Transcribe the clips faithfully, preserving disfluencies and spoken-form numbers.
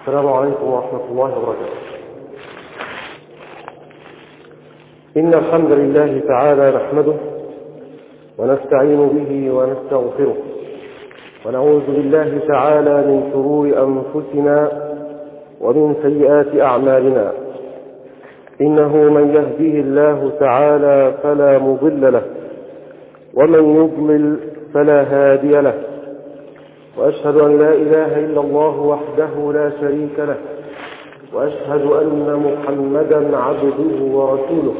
السلام عليكم ورحمة الله وبركاته. إن الحمد لله تعالى نحمده ونستعين به ونستغفره، ونعوذ بالله تعالى من شرور أنفسنا ومن سيئات أعمالنا. إنه من يهديه الله تعالى فلا مضل له، ومن يضلل فلا هادي له، وأشهد أن لا إله إلا الله وحده لا شريك له، وأشهد أن محمدا عبده ورسوله.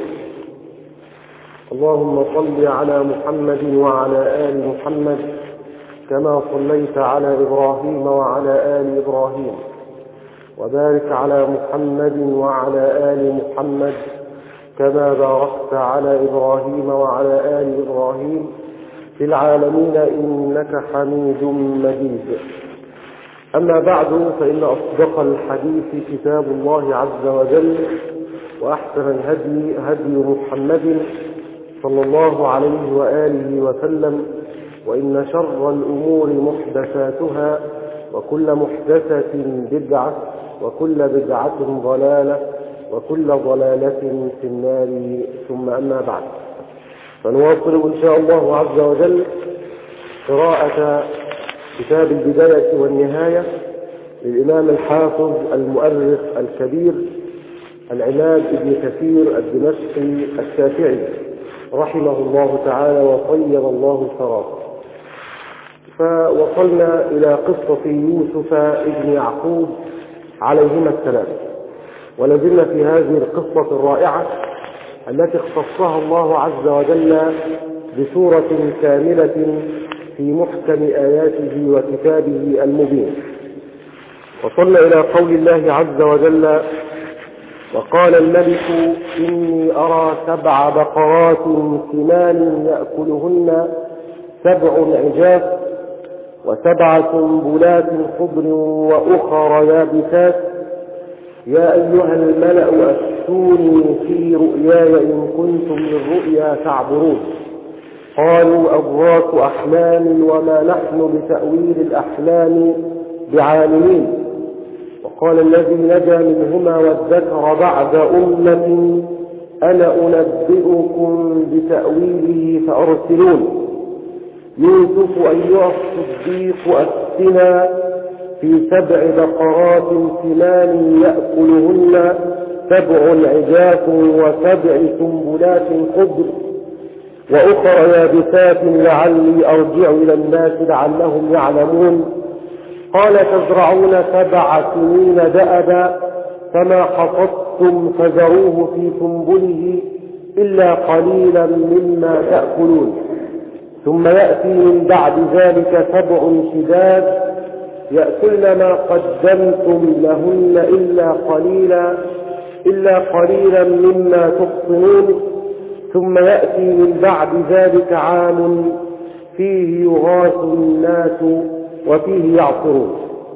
اللهم صل على محمد وعلى آل محمد كما صليت على إبراهيم وعلى آل إبراهيم، وبارك على محمد وعلى آل محمد كما باركت على إبراهيم وعلى آل إبراهيم في العالمين إنك حميد مجيد. أما بعد، فإن أصدق الحديث كتاب الله عز وجل، وأحسن الهدي هدي محمد صلى الله عليه وآله وسلم، وإن شر الأمور محدثاتها، وكل محدثة بدعة، وكل بدعة ضلالة، وكل ضلالة في النار. ثم أما بعد، فنواصل إن شاء الله عز وجل قراءة كتاب البداية والنهاية للإمام الحافظ المؤرخ الكبير العماد بن كثير الدمشقي الشافعي رحمه الله تعالى وطيب الله ثراه. فوصلنا إلى قصة يوسف ابن يعقوب عليهما السلام، ولازلنا في هذه القصة الرائعة التي اختصها الله عز وجل بسورة كاملة في محكم آياته وكتابه المبين. وصلنا إلى قول الله عز وجل: وقال الملك إني أرى سبع بقرات سمان يأكلهن سبع عجاف وسبع سنبلات خضر وأخر يابسات يا أيها الملأ أفتوني في رؤياي إن كنتم للرؤيا تعبرون. قالوا أضغاث أحلام وما نحن بتأويل الأحلام بعالمين. وقال الذي نجا منهما وادكر بعد أمة أنا أنبئكم بتأويله فأرسلون. يوسف أيها الصديق أفتنا في سبع بقرات سمان يأكلهن سبع عجاف وسبع سنبلات خضر وأخر يابسات لعلي أرجع إلى الناس لعلهم يعلمون. قال تزرعون سبع سنين دأبا فما حصدتم فذروه في سنبله إلا قليلا مما تأكلون. ثم يأتي من بعد ذلك سبع شداد يأكلن ما قدمتم لهن إلا قليلا إلا قليلا مما تحصنون. ثم يأتي من بعد ذلك عام فيه يغاث الناس وفيه يعصرون.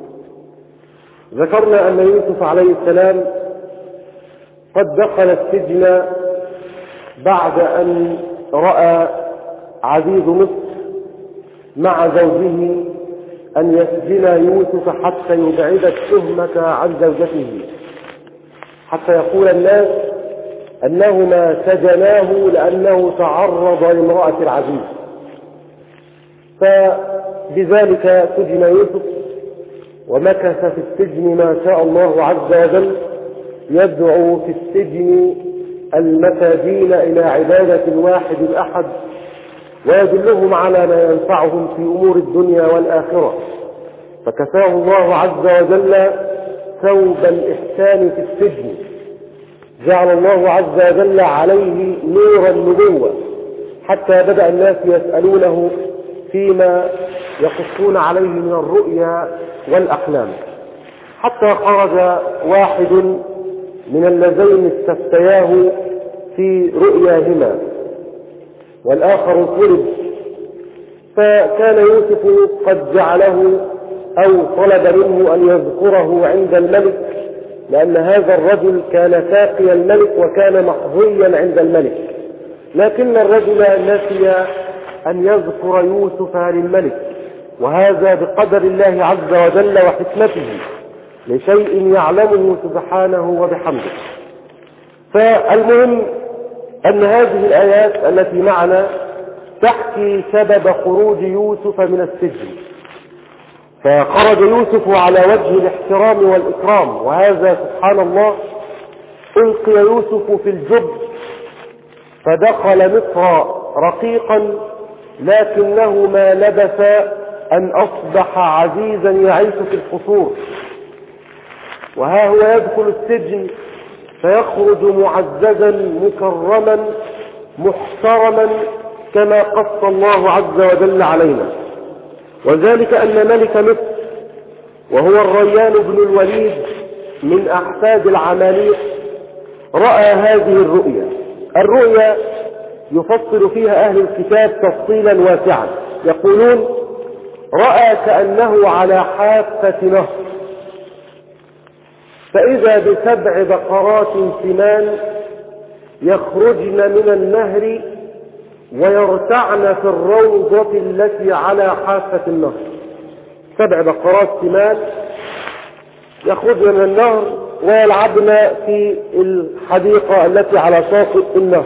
ذكرنا أن يوسف عليه السلام قد دخل السجن بعد أن رأى عزيز مصر مع زوجه أن يسجن يوسف حتى يبعد التهمة عن زوجته، حتى يقول الناس أنهما سجناه لأنه تعرض لامرأة العزيز. فبذلك سجن يوسف ومكث في السجن ما شاء الله عز وجل، يدعو في السجن المساجين إلى عبادة الواحد الأحد، ويدلهم على ما ينفعهم في أمور الدنيا والآخرة. فكساه الله عز وجل ثوب الإحسان في السجن، جعل الله عز وجل عليه نور النبوة، حتى بدأ الناس يسألونه فيما يقصون عليه من الرؤيا والأحلام، حتى خرج واحد من اللذين استفتياه في رؤياهما والآخر طلب. فكان يوسف قد جعله أو طلب منه أن يذكره عند الملك، لأن هذا الرجل كان ساقي الملك وكان محظيا عند الملك، لكن الرجل نسي أن يذكر يوسف للملك، وهذا بقدر الله عز وجل وحكمته. لشيء يعلمه سبحانه وبحمده. فالمهم أن هذه الآيات التي معنا تحكي سبب خروج يوسف من السجن. فخرج يوسف على وجه الاحترام والإكرام، وهذا سبحان الله ألقي يوسف في الجب فدخل مصر رقيقا، لكنه ما لبث أن أصبح عزيزا يعيش في القصور. وها هو يدخل السجن فيخرج معززا مكرما محترما كما قص الله عز وجل علينا. وذلك أن ملك مصر وهو الريان بن الوليد من أحفاد العماليق رأى هذه الرؤيا. الرؤيا يفصل فيها أهل الكتاب تفصيلا واسعا، يقولون رأى كأنه على حافة نهر، فإذا بسبع بقرات سمان يخرجن من النهر ويرتعن في الروضة التي على حافة النهر. سبع بقرات سمان يخرجن من النهر ويلعبن في الحديقة التي على شاطئ النهر.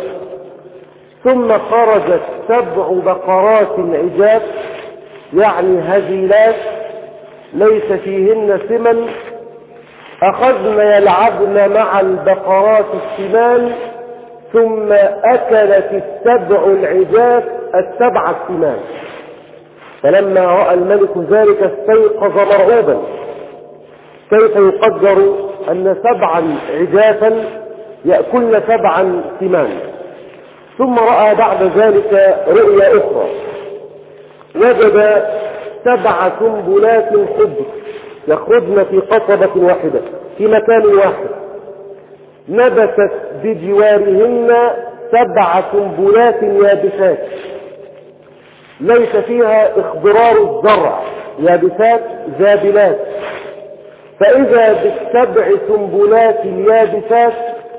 ثم خرجت سبع بقرات عجاف، يعني هزيلات ليس فيهن سمن، أخذن يلعبن مع البقرات السمان، ثم أكلت السبع العجاف السبع السمان. فلما رأى الملك ذلك استيقظ مرعوبا، كيف يقدر أن سبعا عجافا يأكلن سبعا سمان؟ ثم رأى بعد ذلك رؤيا أخرى، وجد سبع سنبلات خضر يخرجن في قصبة واحدة في مكان واحد، نبتت بجوارهن سبع سنبلات يابسات ليس فيها اخضرار الزرع، يابسات زابلات. فإذا بالسبع سنبلات اليابسات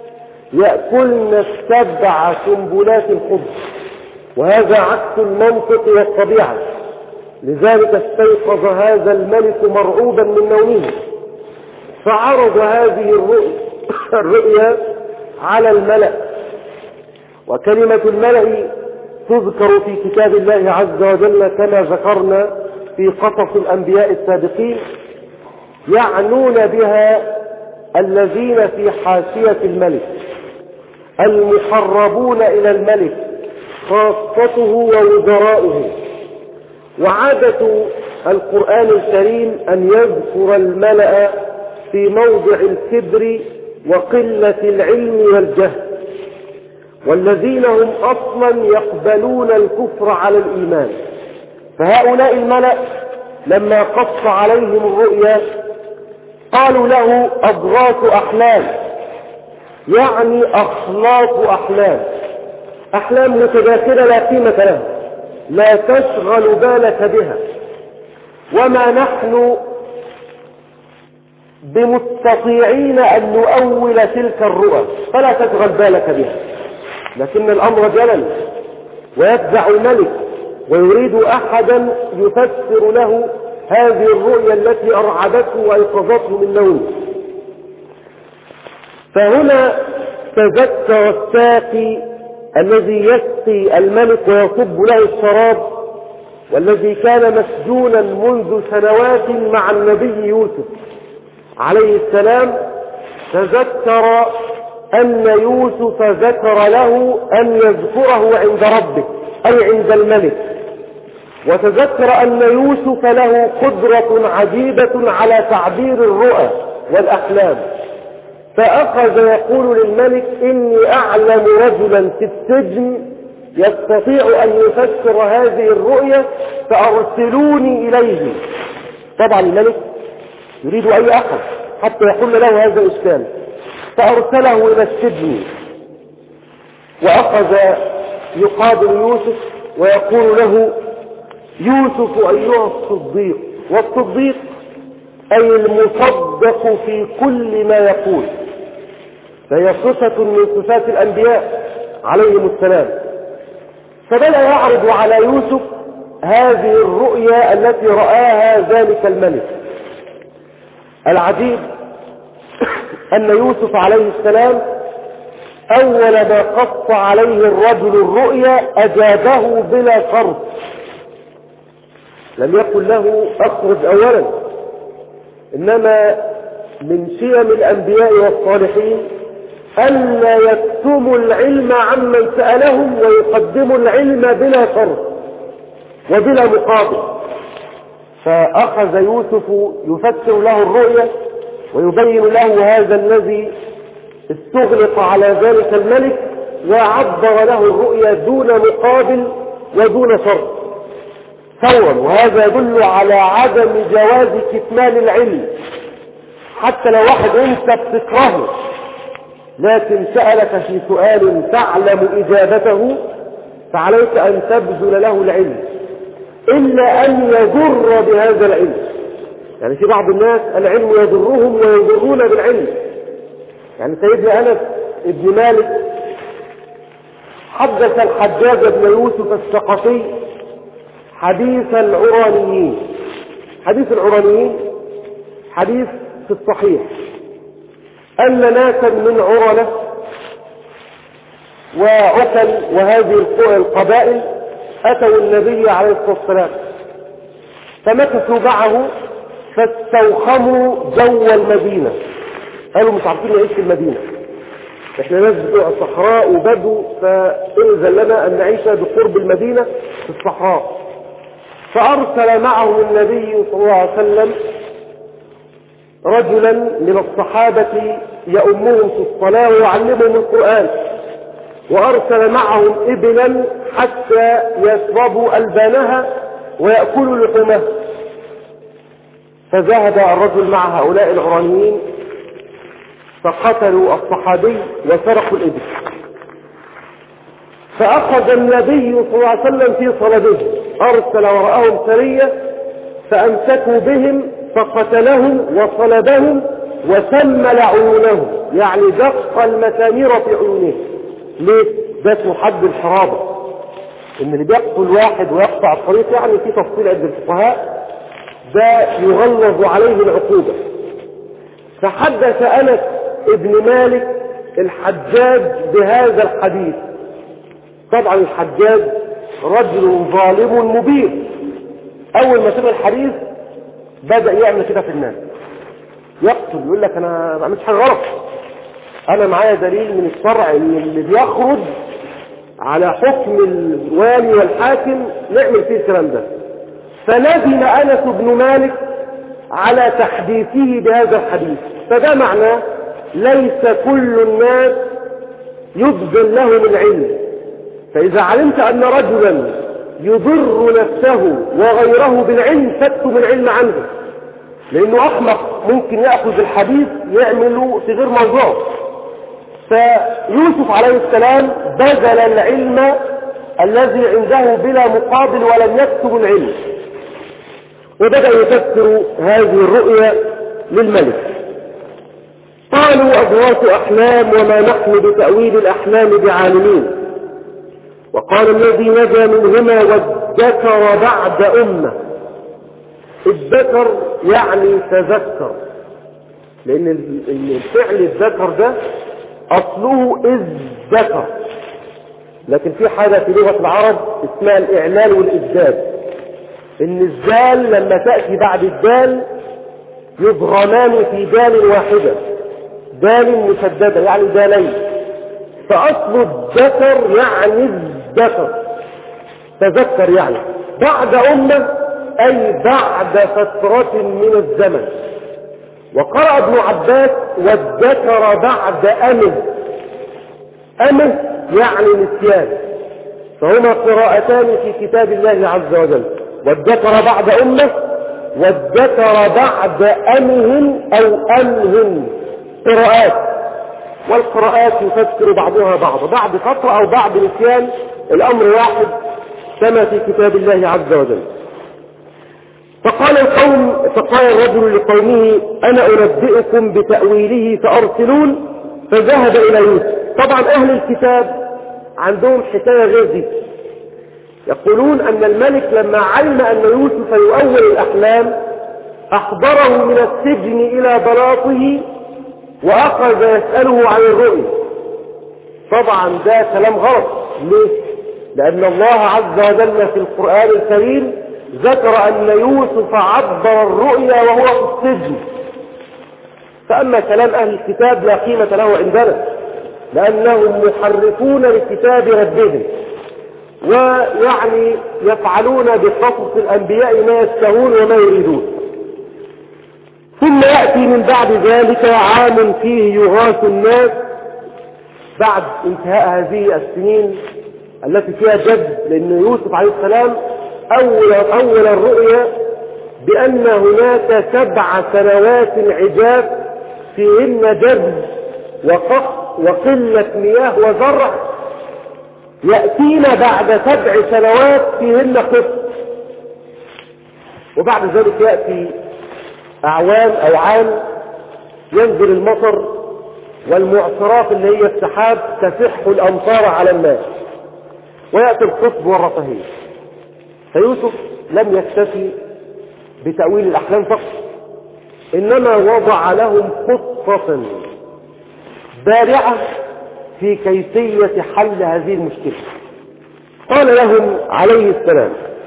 يأكلن السبع سنبلات الخضر، وهذا عكس المنطق والطبيعة. لذلك استيقظ هذا الملك مرعوبا من نومه، فعرض هذه الرؤيا الرؤيا على الملأ. وكلمة الملأ تذكر في كتاب الله عز وجل كما ذكرنا في قصص الأنبياء السابقين، يعنون بها الذين في حاشية الملك المقربون إلى الملك خاصته ووزراؤه. وعادة القرآن الكريم أن يذكر الملأ في موضع الكبر وقلة العلم والجهل، والذين هم أصلا يقبلون الكفر على الإيمان. فهؤلاء الملأ لما قص عليهم الرؤيا قالوا له أضغاث أحلام، يعني أخلاط أحلام، أحلام متداخلة لا قيمة لها، لا تشغل بالك بها، وما نحن بمستطيعين أن نؤول تلك الرؤى، فلا تشغل بالك بها. لكن الأمر جلل ويفزع الملك ويريد أحدا يفسر له هذه الرؤيا التي أرعبته وأيقظته من نومه. فهنا تذكر الساقي الذي يسقي الملك ويصب له الشراب، والذي كان مسجونا منذ سنوات مع النبي يوسف عليه السلام، تذكر أن يوسف ذكر له أن يذكره عند ربه أي عند الملك، وتذكر أن يوسف له قدرة عجيبة على تعبير الرؤى والأحلام. فأخذ يقول للملك إني أعلم رجلا في السجن يستطيع أن يفسر هذه الرؤيا فأرسلوني إليه. طبعا الملك يريد أي أحد حتى يقول له هذا إشكال، فأرسله إلى السجن، وأخذ يقابل يوسف ويقول له يوسف أيها الصديق. والصديق أي المصدق في كل ما يقول، فهي صفة من صفات الأنبياء عليهم السلام. فبدأ يعرض على يوسف هذه الرؤيا التي رآها ذلك الملك، العجيب أن يوسف عليه السلام أول ما قص عليه الرجل الرؤيا أجابه بلا شرط، لم يقل له أخرج أولا، إنما من شيم الأنبياء والصالحين ألا يكتموا العلم عمن سألهم ويقدموا العلم بلا شرط وبلا مقابل. فأخذ يوسف يفسر له الرؤيا ويبين له هذا الذي استغلق على ذلك الملك، وعبر له الرؤيا دون مقابل ودون شرط فورا. وهذا يدل على عدم جواز كتمان العلم، حتى لو واحد انت بتكرهه لكن سألك في سؤال تعلم إجابته فعليك أن تبذل له العلم، إلا أن يضر بهذا العلم. يعني في بعض الناس العلم يضرهم ويضرون بالعلم. يعني سيدنا أنس ابن مالك حدث الحجاج بن يوسف الثقفي حديث العرانيين. حديث العرانيين حديث في الصحيح أن ناسا من عرنة وعكل وهذه القبائل أتوا النبي عليه الصلاة والسلام فمكثوا معه فاستوخموا جو المدينة. قالوا مش عارفين نعيش في المدينة، احنا ناس بتوع الصحراء وبدو، فإذن لنا أن نعيش بقرب المدينة في الصحراء. فأرسل معه النبي صلى الله عليه وسلم رجلا من الصحابة يؤمهم في الصلاة ويعلمهم القرآن، وأرسل معهم إبلا حتى يشربوا ألبانها ويأكلوا لحومها. فذهب الرجل مع هؤلاء العرانيين فقتلوا الصحابي وسرقوا الإبل. فأخذ النبي صلى الله عليه وسلم في صلبهم، أرسل وراءهم سرية فأمسكوا بهم فقتلهم وصلبهم وسمل عيونهم، يعني دق المسامير في عيونهم. ليه؟ ده اسمه حد الحرابة، ان اللي بيقتل واحد ويقطع الطريق، يعني في تفصيل عند الفقهاء ده يغلظ عليه العقوبة. فحدث أنس ابن مالك الحجاج بهذا الحديث. طبعا الحجاج رجل ظالم مبين، أول ما سمع الحديث بدأ يعمل كده في الناس، يقتل، يقول لك أنا ما بعملش حاجة غلط، أنا معايا دليل من الشرع إن اللي بيخرج على حكم الوالي والحاكم نعمل فيه الكلام ده. فندم أنس بن مالك على تحديثه بهذا الحديث. فده معناه ليس كل الناس يبذل لهم العلم. فإذا علمت أن رجلا يضر نفسه وغيره بالعلم فاكتم العلم عنه، لأنه أحمق ممكن يأخذ الحديث يعمله في غير موضوعه. فيوسف عليه السلام بذل العلم الذي عنده بلا مقابل ولم يكتب العلم، وبدأ يفسر هذه الرؤيا للملك. قالوا أضغاث أحلام وما نحن بتأويل الأحلام بعالمين. وقال الذي نجا منهما وادكر بعد أمة. الذكر يعني تذكر، لأن الفعل الذكر ده أصله إذ ذكر، لكن في حاجة في لغة العرب اسمها الإعلال والإجداد، إن الزال لما تأتي بعد الدال يضغمان في دال واحدة، دال مشددة يعني دالين. فأصل الذكر يعني الذكر، تذكر يعني بعد أمة أي بعد فترة من الزمن. وقرأ ابن عباس والذكر بعد أمه، أمه يعني نسيان. فهما قراءتان في كتاب الله عز وجل، والذكر بعد أمه والذكر بعد أمه أو أمهن، قراءات، والقراءات يفسر بعضها بعضا، بعد فترة أو بعد نسيان، الأمر واحد كما في كتاب الله عز وجل. فقال القوم فقال الرجل لقومه أنا أنبئكم بتأويله فأرسلون. فذهب إلى يوسف. طبعا أهل الكتاب عندهم حكاية غير دي، يقولون أن الملك لما علم أن يوسف يؤول الأحلام أحضره من السجن إلى بلاطه وأخذ يسأله عن الرؤيا. طبعا ده كلام غلط. ليه؟ لأن الله عز وجل في القرآن الكريم ذكر أن يوسف عبر الرؤيا وهو في السجن. فأما كلام أهل الكتاب لا قيمة له عندنا، لأنهم محرفون لكتاب ربهم، ويعني يفعلون بقصص الأنبياء ما يشتهون وما يريدون. ثم يأتي من بعد ذلك عام فيه يغاث الناس، بعد انتهاء هذه السنين التي فيها جد، لأن يوسف عليه السلام أول, أول الرؤيا بأن هناك سبع سنوات عجاف فيهن جد وقح وقلة مياه وزرع، يأتينا بعد سبع سنوات فيهن قسط، وبعد ذلك يأتي أعوام أو عام ينزل المطر والمعصرات اللي هي السحاب تسح الأمطار على الناس، ويأتي الخصب والرفاهية. فيوسف لم يكتفي بتأويل الأحلام فقط، إنما وضع لهم خطة بارعة في كيفية حل هذه المشكلة. قال لهم عليه السلام: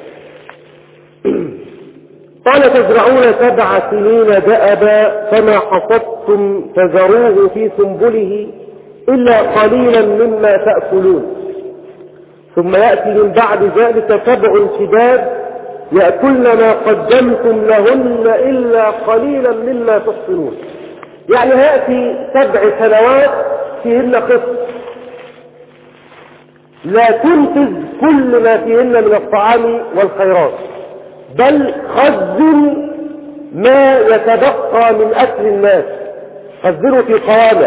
قال تزرعون سبع سنين دأبا فما حصدتم فذروه في سنبله إلا قليلا مما تأكلون، ثم يأتي من بعد ذلك سبع شداد يأكلن ما قدمتم لهن إلا قليلا مما تحصنون. يعني هيأتي سبع سنوات فيهن قسط لا تنتج كل ما فيهن من الطعام والخيرات، بل خزن ما يتبقى من أكل الناس، خزنوا في قوامع،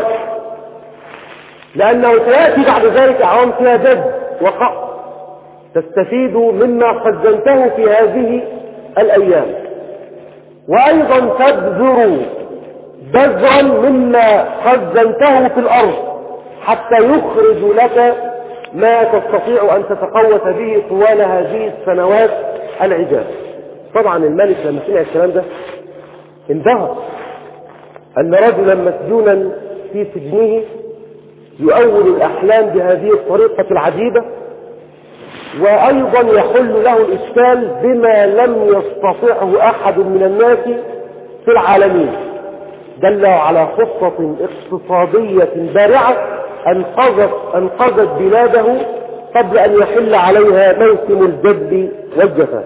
لأنه سيأتي بعد ذلك أعوام فيها جد وقحط تستفيدوا مما خزنته في هذه الأيام، وأيضا تبذروا بذرا مما خزنته في الأرض حتى يخرج لك ما تستطيع أن تتقوت به طوال هذه السنوات العجاف. طبعا الملك لما سمع الكلام ده انبهر أن رجلا مسجونا في سجنه يؤول الأحلام بهذه الطريقة العجيبة، وأيضا يحل له الإشكال بما لم يستطعه أحد من الناس في العالمين. دل على خطة اقتصادية بارعة أنقذت, أنقذت بلاده قبل أن يحل عليها موسم الجد والجفاف.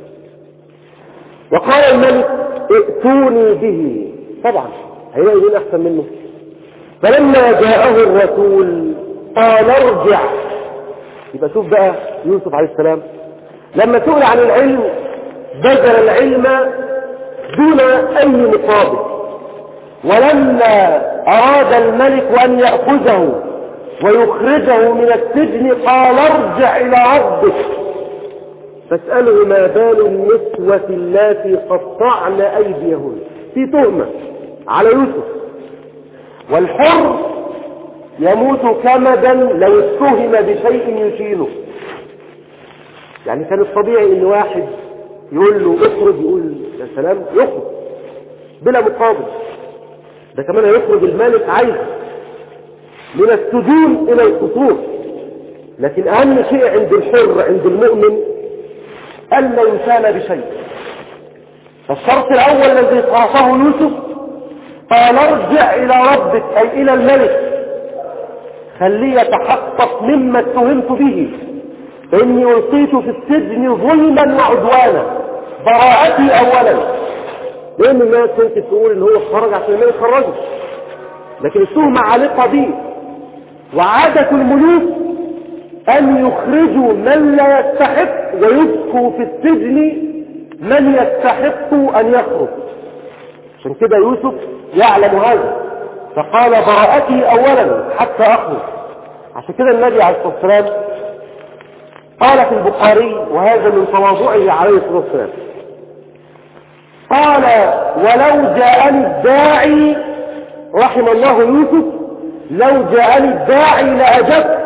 وقال الملك: ائتوني به. طبعا هيلاقي مين أحسن منه؟ فلما جاءه الرسول قال ارجع. يبقى شوف بقى يوسف عليه السلام لما سئل عن العلم بذل العلم دون أي مقابل، ولما أراد الملك أن يأخذه ويخرجه من السجن قال ارجع إلى ربك فاسأله ما بال النسوة اللاتي قطعن أيديهن، في تهمة على يوسف، والحر يموت كمدا لو اتهم بشيء يشيله. يعني كان الطبيعي ان واحد يقول له اخرج، يقول يا سلام يخرج بلا مقابل، ده كمان هيخرج الملك عايزه من السجون الى القصور. لكن اهم شيء عند الحر عند المؤمن الا يسال بشيء. فالشرط الاول الذي طرحه يوسف قال ارجع الى ربك اي الى الملك، خليه يتحقق مما اتهمت به، فاني القيت في السجن ظلما وعدوانا، براءتي اولا. لان الناس ممكن تقول ان هو خرج عشان الملك خرجه، لكن التهمه عالقه به، وعاده الملوك ان يخرجوا من لا يستحق ويبقوا في السجن من يستحق ان يخرج. عشان كده يوسف يعلم هذا فقال براءتي اولا حتى اخرج. عشان كده النبي عليه الصلاه والسلام قال في البخاري، وهذا من تواضعه عليه الصلاه والسلام، قال ولو جاءني الداعي، رحم الله يوسف، لو جاءني الداعي لاجبت.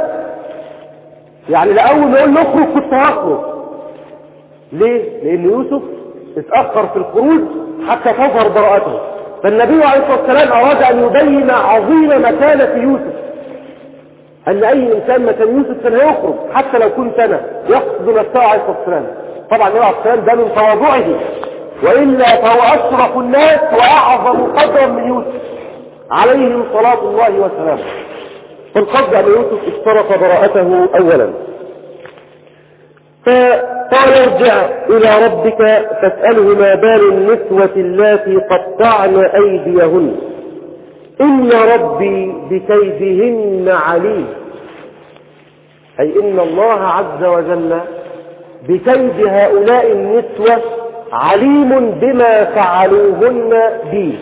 يعني لاول ما يقول له اخرج كنت هخرج. ليه؟ لان يوسف اتأخر في الخروج حتى تظهر براءته. فالنبي عليه الصلاة والسلام أراد أن يبين عظيم مكانة يوسف، أن أي إنسان مكان يوسف كان يخرج حتى لو كنت أنا، يقصد نفسه عليه الصلاة والسلام. طبعا النبي عليه الصلاة والسلام ده من تواضعه، وإلا فهو أشرف الناس وأعظم قدرا من يوسف عليه صلاة الله وسلامه. فالقصد أن يوسف اشترط براءته أولا. فقال ارجع إلى ربك فاسأله ما بال النسوة اللاتي قطعن أيديهن إن ربي بكيدهن عليم. أي إن الله عز وجل بكيد هؤلاء النسوة عليم بما فعلوهن بي.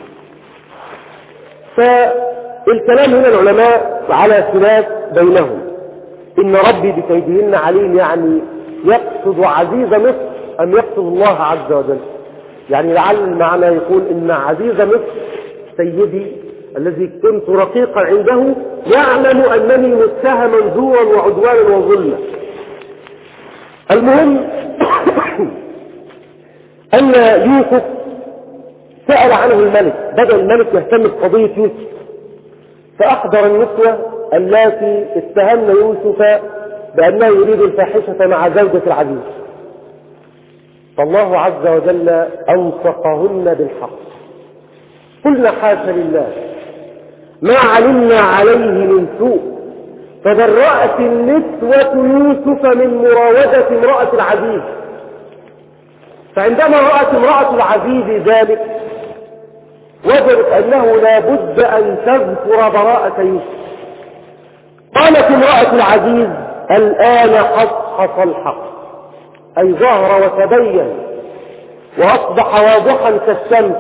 فالكلام هنا العلماء على خلاف بينهم. إن ربي بكيدهن عليم يعني يقصد عزيز مصر أم يقصد الله عز وجل؟ يعني لعل المعنى يقول إن عزيز مصر سيدي الذي كنت رقيقا عنده يعلم أنني متهما زورا وعدوانا وظلما. المهم أن يوسف سأل عنه الملك، بدأ الملك يهتم بقضية يوسف، فأحضر النسوة اللاتي اتهمن يوسف بأنه يريد الفاحشة مع زوجة العزيز، فالله عز وجل أنصفهن بالحق. قلنا حاشا لله ما علمنا عليه من سوء، فبرأت النسوة يوسف من مراودة امرأة العزيز. فعندما رأت امرأة العزيز ذلك وجدت أنه لا بد أن تذكر براءة يوسف. قالت امرأة العزيز الآن حصحص الحق، أي ظهر وتبين وأصبح واضحا كالشمس،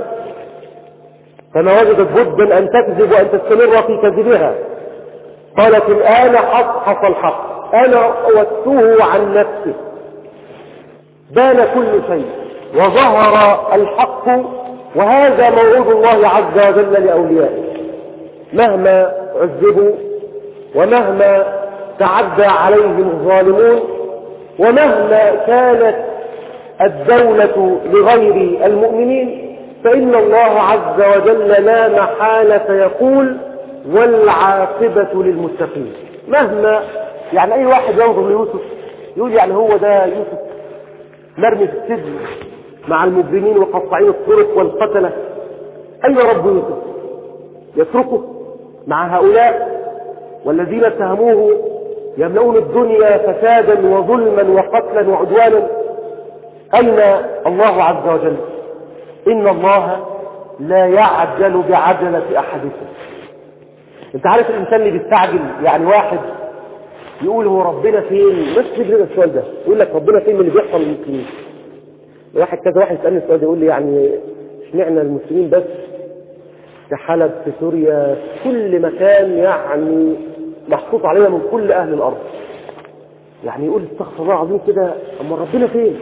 فما وجدت بدا أن تكذب وأن تستمر في كذبها. قالت الآن حصحص الحق، أنا أوته عن نفسه، بان كل شيء وظهر الحق، وهذا موعود الله عز وجل لأوليائه مهما عذبوا ومهما تعدى عليهم الظالمون ومهما كانت الدولة لغير المؤمنين، فإن الله عز وجل لا محالة يقول والعاقبة للمتقين. مهما يعني أي واحد ينظر ليوسف يقول يعني هو ده يوسف مرمي في السجن مع المجرمين وقطاعين الطرق والقتلة، أين رب يوسف؟ يتركه مع هؤلاء والذين اتهموه يملؤون الدنيا فسادا وظلما وقتلا وعدوانا؟ أين الله عز وجل؟ إن الله لا يعجل بعجلة أحدكم. انت عارف الإنسان اللي بيستعجل، يعني واحد يقول هو ربنا فين؟ بس تجرب السؤال ده، يقول لك ربنا فين من اللي بيحصل للمسلمين؟ واحد كذا واحد يسألني السؤال ده يقول لي يعني اشمعنى المسلمين بس؟ في حلب، في سوريا، في كل مكان يعني محطوط علينا من كل أهل الأرض. يعني يقول استغفر الله العظيم كده، أما ربنا فين؟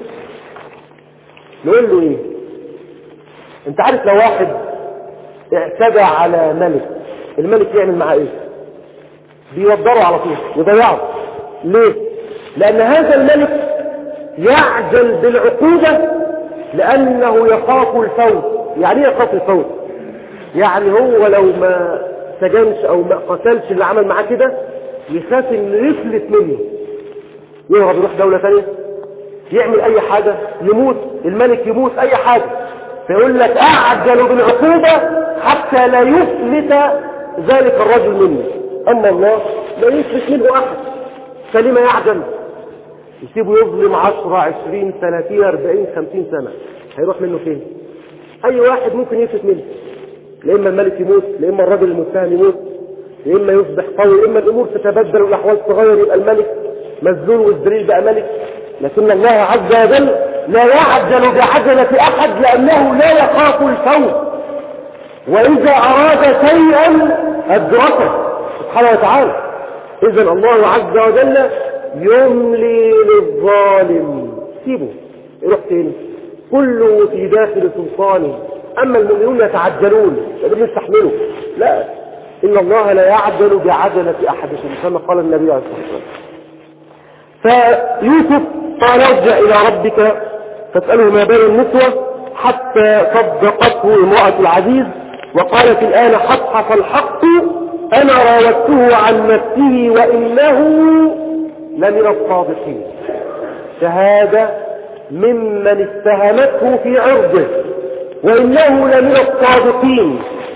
نقول له إيه؟ أنت عارف لو واحد اعتدى على ملك، الملك يعمل معاه إيه؟ بيوضره على طول، يضيعه. ليه؟ لأن هذا الملك يعجل بالعقوبة لأنه يخاف الفوت. يعني ايه يخاف الفوت؟ يعني هو لو ما سجنش أو ما قتلش اللي عمل معاه كده يخاف إنه يفلت منه، يهرب يروح دولة ثانية، يعمل أي حاجة، يموت، الملك يموت، أي حاجة. فيقول لك أعجل بالعقوبة حتى لا يفلت ذلك الرجل منه. أما الله لا يفلت منه أحد، فلما يعجل؟ يسيبه يظلم عشرة عشرين ثلاثين أربعين خمسين سنة، هيروح منه فين؟ أي واحد ممكن يفلت منه، لإما الملك يموت، لإما الرجل المتهم يموت، لإما يصبح قوي، لإما الأمور تتبدل والأحوال تغير يبقى الملك مسجون والدليل بقى ملك. لكن الله عز وجل لا يعجل بعجلة أحد لأنه لا يخاف الفوت، وإذا أراد شيئا أدركه سبحانه وتعالى. إذن الله عز وجل يملي للظالم، سيبه يروح فين؟ كله في داخل سلطانه. أما المؤمنون يتعجلون يقدرون يستحملوا، لا، إن الله لا يعجل بعجلة أحدكم كما قال النبي عليه الصلاة والسلام. فيوسف قال ارجع إلى ربك فاسأله ما بال النسوة حتى صدقته امرأة العزيز وقالت الآن حصحص الحق أنا راودته عن نفسه وإنه لمن الصادقين. شهادة ممن اتهمته في عرضه وإنه لمن الصادقين.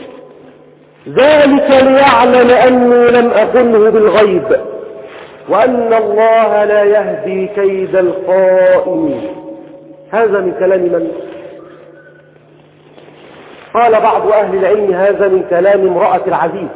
ذلك ليعلم أني لم أخنه بالغيب وأن الله لا يهدي كيد الخائنين. هذا من كلام من؟ قال بعض أهل العلم هذا من كلام امرأة العزيز.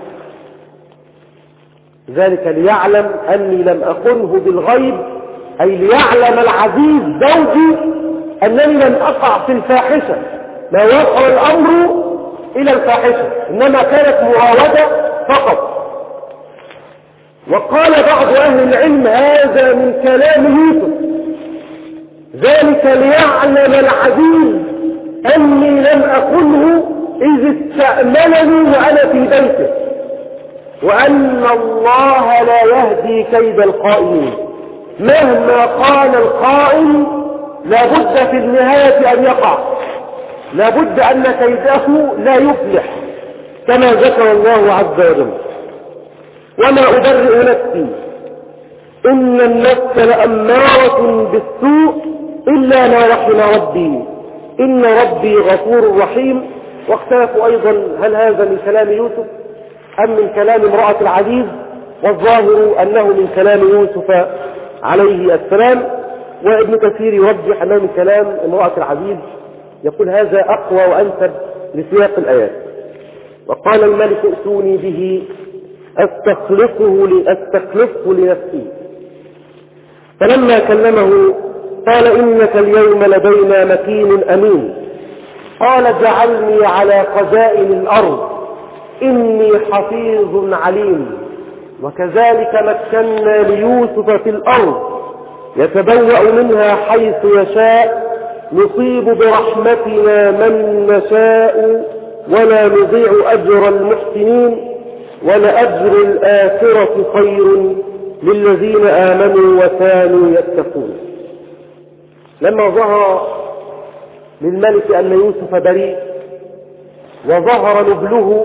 ذلك ليعلم أني لم أخنه بالغيب أي ليعلم العزيز زوجي أنني لم أقع في الفاحشة، ما وصل الأمر إلى الفاحشة إنما كانت مراودة فقط. وقال بعض أهل العلم هذا من كلام يوسف. ذلك ليعلم العزيز أني لم أخنه إذ استأمنني وأنا في بيته وأن الله لا يهدي كيد الخائنين. مهما قال الخائن لابد في النهاية أن يقع، لابد أن كيده لا يفلح كما ذكر الله عز وجل. وما أبرئ نفسي إن النفس لأمارة بالسوء إلا ما رحم ربي إن ربي غفور رحيم. واختلفوا أيضا هل هذا من كلام يوسف أم من كلام امرأة العزيز، والظاهر أنه من كلام يوسف عليه السلام. وابن كثير يرجح أنه من كلام امرأة العزيز، يقول هذا أقوى وأنسب لسياق الآيات. وقال الملك ائتوني به أستخلصه لأستخلصه لنفسي. فلما كلمه قال إنك اليوم لدينا مكين أمين. قال اجعلني على خزائن الأرض إني حفيظ عليم. وكذلك مكنا ليوسف في الأرض يتبوأ منها حيث يشاء نصيب برحمتنا من نشاء ولا نضيع أجر المحسنين ولأجر الآخرة خير للذين آمنوا وكانوا يتقون. لما ظهر للملك أن يوسف بريء وظهر نبله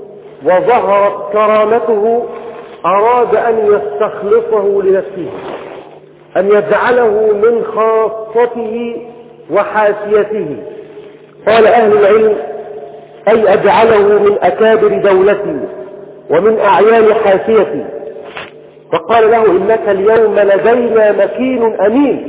وظهرت كرامته أراد أن يستخلصه لنفسه، أن يجعله من خاصته وحاشيته. قال أهل العلم أي أجعله من أكابر دولته ومن أعيان حاشيته. فقال له إنك اليوم لدينا مكين أمين،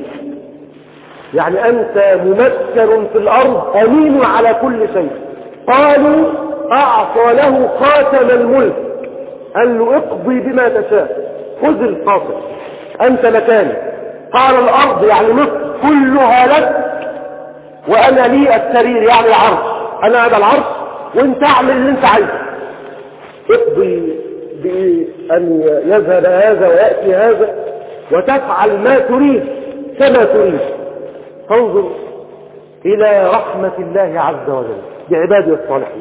يعني أنت ممثل في الأرض أمين على كل شيء. قالوا أعطى له خاتم الملك، قال له اقضي بما تشاء، خذ الخاتم أنت مكانك. قال الأرض يعني مصر كلها لك وأنا لي السرير يعني العرش، أنا هذا العرش وانت اعمل اللي انت عايزه. اقضي بأن يذهب هذا ويأتي هذا وتفعل ما تريد كما تريد. فانظر إلى رحمة الله عز وجل بعباده الصالحين.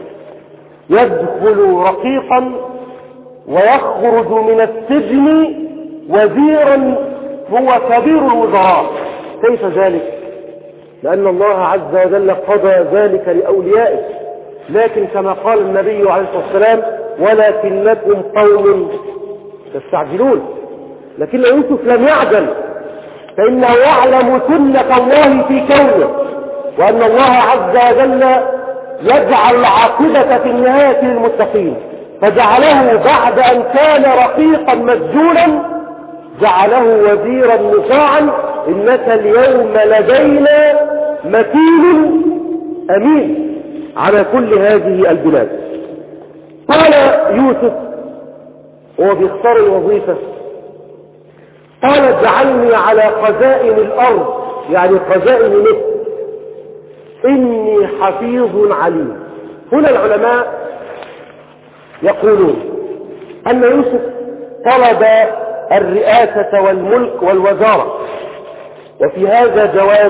يدخل رقيقا ويخرج من السجن وزيرا هو كبير الوزراء. كيف ذلك؟ لأن الله عز وجل قضى ذلك لأوليائه، لكن كما قال النبي عليه الصلاة والسلام ولكنكم قوم تستعجلون. لكن يوسف لم يعجل، فإنه يعلم سنة الله في كونه، وأن الله عز وجل يجعل العاقبة في النهاية للمتقين. فجعله بعد أن كان رقيقا مسجونا جعله وزيرا مطاعا. إنك اليوم لدينا مكين أمين على كل هذه البلاد. قال يوسف وهو بيختار الوظيفة، قال اجعلني على خزائن الأرض يعني خزائن مصر إني حفيظ عليم. هنا العلماء يقولون أن يوسف طلب الرئاسة والملك والوزارة، وفي هذا جواز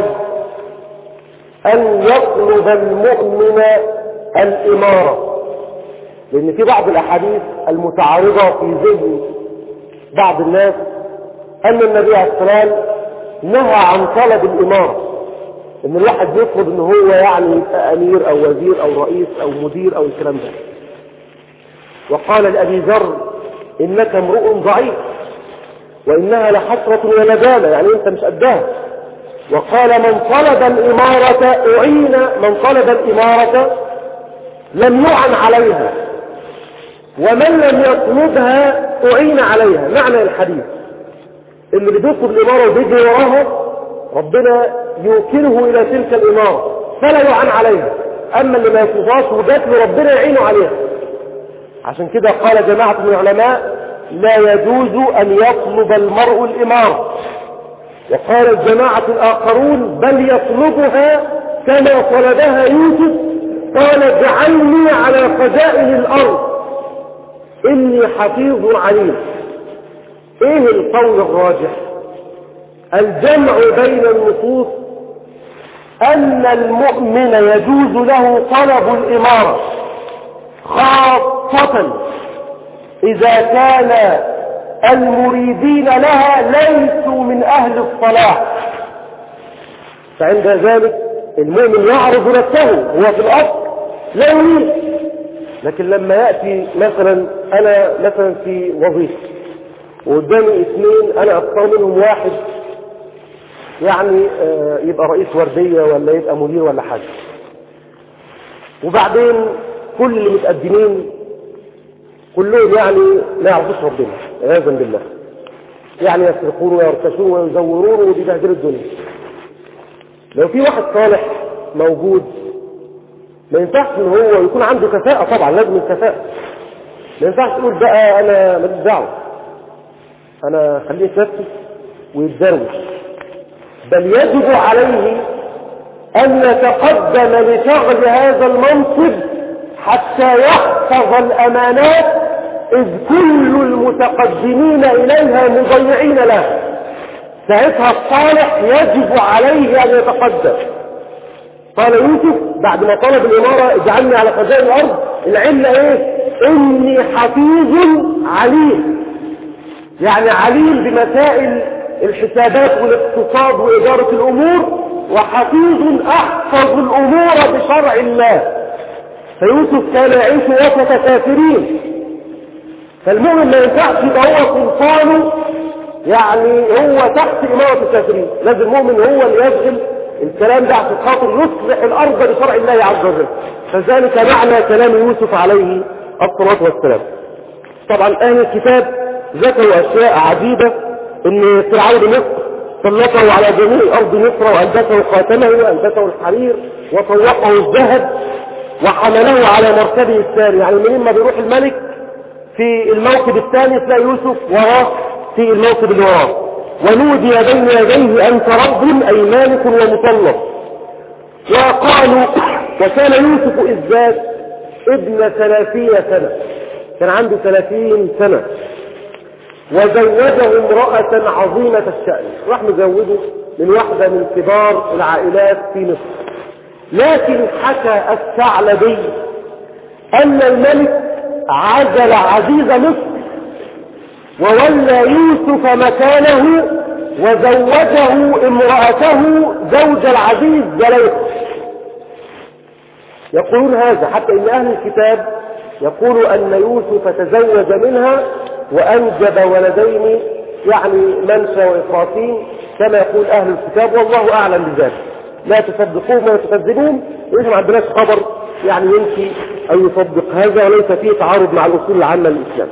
أن يطلب المؤمن الإمارة، لأن في بعض الأحاديث المتعارضة في ذهن بعض الناس أن النبي عليه الصلاة والسلام نهى عن طلب الإمارة، ان الواحد يطلب ان هو يعني يبقى امير او وزير او رئيس او مدير او الكلام ده. وقال لأبي ذر انك امرؤ ضعيف وانها لحسرة وندامة، يعني انت مش قدها. وقال من طلب الامارة اعين، من طلب الامارة لم يعن عليها ومن لم يطلبها اعين عليها. معنى الحديث اللي بيطلب الامارة وبيجي وراها ربنا يوكله الى تلك الامارة فلا يعن عليها، اما اللي ما يطلبهاش وجات له ربنا يعينه عليها. عشان كده قال جماعة من العلماء لا يجوز ان يطلب المرء الامارة. وقال الجماعة الاخرون بل يطلبها كما طلبها يوسف، قال اجعلني على خزائن الارض اني حفيظ عليم. ايه القول الراجح؟ الجمع بين النصوص ان المؤمن يجوز له طلب الامارة خاصة اذا كان المريدين لها ليسوا من اهل الصلاح، فعند ذلك المؤمن يعرض نفسه هو في الاصل لا يريد. لكن لما يأتي مثلا انا مثلا في وظيفة وقدامي اثنين انا اختار منهم واحد يعني يبقى رئيس وردية ولا يبقى مدير ولا حاجة، وبعدين كل اللي متقدمين كلهم يعني ما يعرفوش ربنا عياذا بالله، يعني يسرقون ويرتشون ويزورون وبيبهدلوا الدنيا. لو في واحد صالح موجود ما ينفعش ان هو يكون عنده كفاءة، طبعا لازم الكفاءة، ما ينفعش تقول بقى انا ماليش دعوة انا خليه في نفسي ويتزروش، بل يجب عليه ان يتقدم لشغل هذا المنصب حتى يحفظ الامانات، اذ كل المتقدمين اليها مضيعين لها. ساعتها الصالح يجب عليه ان يتقدم. قال يوسف بعد ما طلب الامارة اجعلني على خزائن الارض، العلة ايه؟ اني حفيظ عليم، يعني عليم بمسائل الحسابات والاقتصاد وادارة الامور، وحفيظ احفظ الامور بشرع الله. فيوسف كان يعيش وسط كافرين، فالمؤمن ما ينفعش يبقى هو سلطانه يعني هو تحت امارة الكافرين، لازم المؤمن هو اللي يشغل الكلام ده عشان خاطر يصلح الارض بشرع الله عز وجل. فذلك معنى كلام يوسف عليه الصلاة والسلام. طبعا اهل الكتاب ذكروا اشياء عجيبة، ان فرعون مصر سلطه على جميع ارض مصر والبسه خاتمه والبسه الحرير وطوقه الذهب وحمله على مركبه الثاني، يعني منين ما بيروح الملك في الموكب الثاني تلاقي يوسف وراه في الموكب اللي وراه. ونودي بين يديه انت رب اي مالك ومسلط. وقالوا وكان يوسف اذ ذاك ابن ثلاثين سنة، كان عنده ثلاثين سنة، وزوجه امرأة عظيمة الشأن، راح مزوجه من واحدة من كبار العائلات في مصر. لكن حكى الثعلبي ان الملك عزل عزيز مصر وولى يوسف مكانه وزوجه امرأته زوج العزيز زليخة. يقولون هذا حتى ان اهل الكتاب يقولوا ان يوسف تزوج منها وانجب ولدين يعني منشى وافراطين كما يقول اهل الكتاب، والله اعلم بذلك، لا تصدقوه ولا تكذبون، ليس ما عندناش خبر يعني ينفي او يصدق هذا، وليس فيه تعارض مع الاصول العامه للاسلام.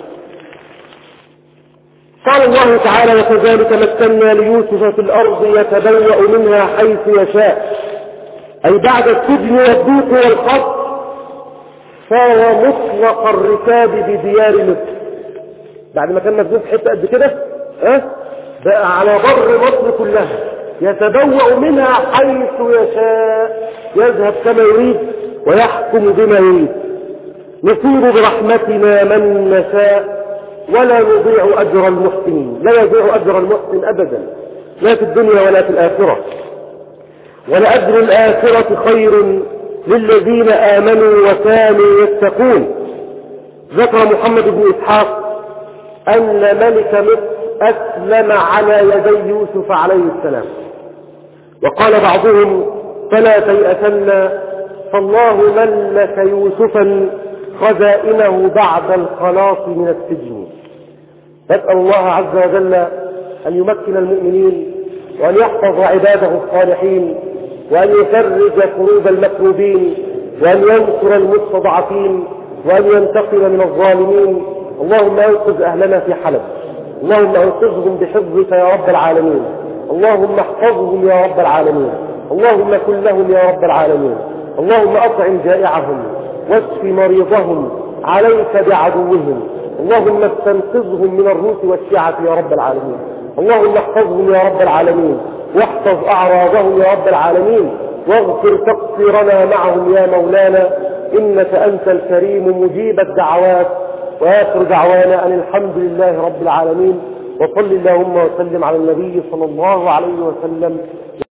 قال الله تعالى وكذلك مكنا ليوسف في الارض يتبوأ منها حيث يشاء، اي بعد السجن والضيق والخط صار مطلق الركاب بديار مصر. بعد ما كان مسجون في حته قد كده ها بقى على بر مصر كلها، يتبوأ منها حيث يشاء، يذهب كما يريد ويحكم بما يريد. نصيب برحمتنا من نشاء ولا نضيع أجر المحسنين، لا يضيع أجر المحسن أبدا، لا في الدنيا ولا في الآخرة. ولأجر الآخرة خير للذين آمنوا وكانوا يتقون. ذكر محمد بن إسحاق أن ملك مصر أسلم على يدي يوسف عليه السلام، وقال بعضهم فلا تيأسن، فالله ملك يوسفا خزائنه بعد الخلاص من السجن. نسأل الله عز وجل أن يمكن المؤمنين وأن يحفظ عباده الصالحين وأن يفرج كروب المكروبين وأن ينصر المستضعفين وأن ينتقم من الظالمين. اللهم انقذ أهلنا في حلب، اللهم انقذهم بحفظك يا رب العالمين، اللهم احفظهم يا رب العالمين، اللهم كن لهم يا رب العالمين، اللهم أطعم جائعهم واشف مريضهم عليك بعدوهم، اللهم استنقذهم من الروس والشيعة يا رب العالمين، اللهم احفظهم يا رب العالمين واحفظ أعراضهم يا رب العالمين، واغفر تقصيرنا معهم يا مولانا، إنك أنت الكريم مجيب الدعوات. وآخر دعوانا أن الحمد لله رب العالمين، وصل اللهم وسلم على النبي صلى الله عليه وسلم.